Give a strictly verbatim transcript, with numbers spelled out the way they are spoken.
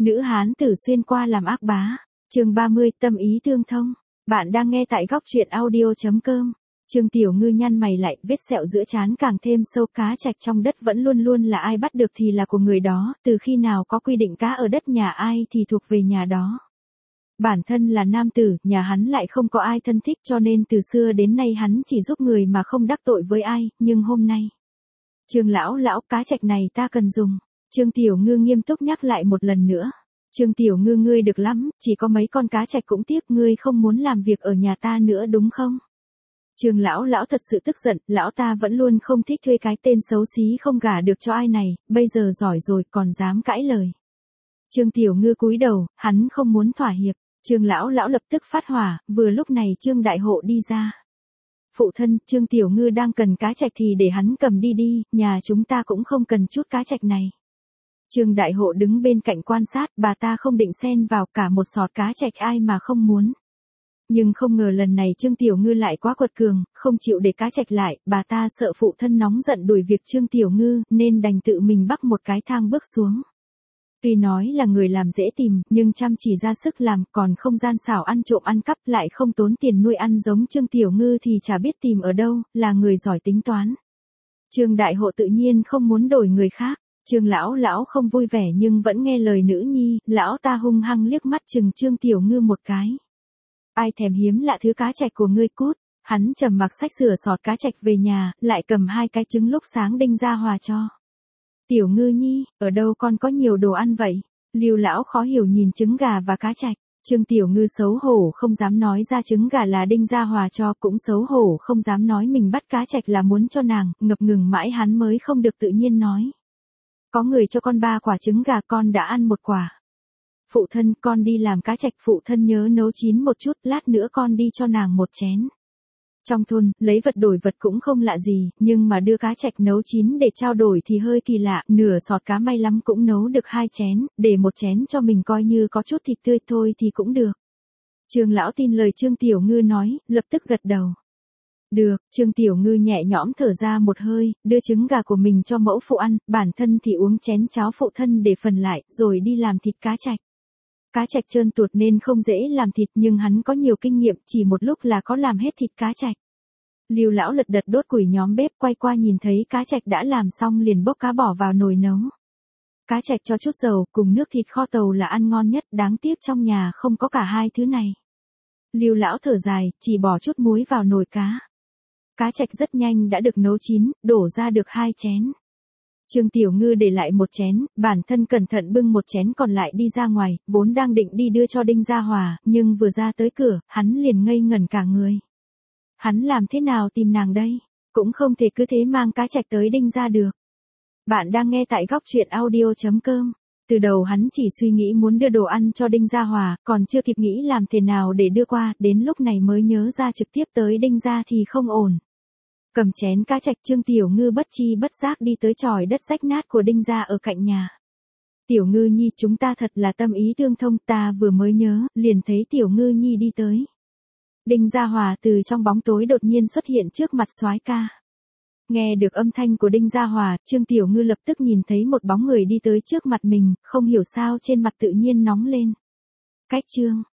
Nữ hán tử xuyên qua làm ác bá. Chương ba mươi, tâm ý tương thông. Bạn đang nghe tại góc truyện audio chấm com. Trương Tiểu Ngư nhăn mày lại, vết sẹo giữa trán càng thêm sâu. Cá trạch trong đất vẫn luôn luôn là ai bắt được thì là của người đó, từ khi nào có quy định cá ở đất nhà ai thì thuộc về nhà đó. Bản thân là nam tử, nhà hắn lại không có ai thân thích, cho nên từ xưa đến nay hắn chỉ giúp người mà không đắc tội với ai, nhưng hôm nay. Trương lão lão, cá trạch này ta cần dùng. Trương Tiểu Ngư nghiêm túc nhắc lại một lần nữa. Trương Tiểu Ngư, ngươi được lắm, chỉ có mấy con cá trạch cũng tiếc, ngươi không muốn làm việc ở nhà ta nữa đúng không? Trương lão lão thật sự tức giận, lão ta vẫn luôn không thích thuê cái tên xấu xí không gả được cho ai này, bây giờ giỏi rồi còn dám cãi lời. Trương Tiểu Ngư cúi đầu, hắn không muốn thỏa hiệp. Trương lão lão lập tức phát hỏa, vừa lúc này Trương Đại Hộ đi ra. Phụ thân, Trương Tiểu Ngư đang cần cá trạch thì để hắn cầm đi đi, nhà chúng ta cũng không cần chút cá trạch này. Trương Đại Hộ đứng bên cạnh quan sát, bà ta không định xen vào, cả một sọt cá trạch ai mà không muốn. Nhưng không ngờ lần này Trương Tiểu Ngư lại quá quật cường, không chịu để cá trạch lại, bà ta sợ phụ thân nóng giận đuổi việc Trương Tiểu Ngư, nên đành tự mình bắt một cái thang bước xuống. Tuy nói là người làm dễ tìm, nhưng chăm chỉ ra sức làm, còn không gian xảo ăn trộm ăn cắp, lại không tốn tiền nuôi ăn giống Trương Tiểu Ngư thì chả biết tìm ở đâu, là người giỏi tính toán. Trương Đại Hộ tự nhiên không muốn đổi người khác. Trương lão lão không vui vẻ nhưng vẫn nghe lời nữ nhi, lão ta hung hăng liếc mắt chừng Trương Tiểu Ngư một cái. Ai thèm hiếm lạ thứ cá trạch của ngươi cút. Hắn trầm mặc xách sửa sọt cá trạch về nhà, lại cầm hai cái trứng lúc sáng Đinh Gia Hòa cho. Tiểu Ngư nhi, ở đâu con có nhiều đồ ăn vậy? Lưu lão khó hiểu nhìn trứng gà và cá trạch. Trương Tiểu Ngư xấu hổ không dám nói ra trứng gà là Đinh Gia Hòa cho, cũng xấu hổ không dám nói mình bắt cá trạch là muốn cho nàng, ngập ngừng mãi hắn mới không được tự nhiên nói. Có người cho con ba quả trứng gà, con đã ăn một quả. Phụ thân, con đi làm cá trạch, phụ thân nhớ nấu chín một chút, lát nữa con đi cho nàng một chén. Trong thôn, lấy vật đổi vật cũng không lạ gì, nhưng mà đưa cá trạch nấu chín để trao đổi thì hơi kỳ lạ, nửa sọt cá may lắm cũng nấu được hai chén, để một chén cho mình coi như có chút thịt tươi thôi thì cũng được. Trương lão tin lời Trương Tiểu Ngư nói, lập tức gật đầu. Được, Trương Tiểu Ngư nhẹ nhõm thở ra một hơi, đưa trứng gà của mình cho mẫu phụ ăn, bản thân thì uống chén cháo phụ thân để phần lại, rồi đi làm thịt cá trạch. Cá trạch trơn tuột nên không dễ làm thịt, nhưng hắn có nhiều kinh nghiệm, chỉ một lúc là có làm hết thịt cá trạch. Lưu lão lật đật đốt củi nhóm bếp, quay qua nhìn thấy cá trạch đã làm xong liền bốc cá bỏ vào nồi nấu. Cá trạch cho chút dầu, cùng nước thịt kho tàu là ăn ngon nhất, đáng tiếc trong nhà không có cả hai thứ này. Lưu lão thở dài, chỉ bỏ chút muối vào nồi cá. Cá trạch rất nhanh đã được nấu chín, đổ ra được hai chén. Trương Tiểu Ngư để lại một chén, bản thân cẩn thận bưng một chén còn lại đi ra ngoài, vốn đang định đi đưa cho Đinh Gia Hòa, nhưng vừa ra tới cửa, hắn liền ngây ngẩn cả người. Hắn làm thế nào tìm nàng đây? Cũng không thể cứ thế mang cá trạch tới Đinh Gia được. Bạn đang nghe tại góc truyện audio chấm com. Từ đầu hắn chỉ suy nghĩ muốn đưa đồ ăn cho Đinh Gia Hòa, còn chưa kịp nghĩ làm thế nào để đưa qua, đến lúc này mới nhớ ra trực tiếp tới Đinh Gia thì không ổn. Cầm chén cá trạch, Trương Tiểu Ngư bất chi bất giác đi tới chòi đất rách nát của Đinh Gia ở cạnh nhà. Tiểu Ngư nhi, chúng ta thật là tâm ý tương thông, ta vừa mới nhớ, liền thấy Tiểu Ngư nhi đi tới. Đinh Gia Hòa từ trong bóng tối đột nhiên xuất hiện trước mặt soái ca. Nghe được âm thanh của Đinh Gia Hòa, Trương Tiểu Ngư lập tức nhìn thấy một bóng người đi tới trước mặt mình, không hiểu sao trên mặt tự nhiên nóng lên. Cách Trương,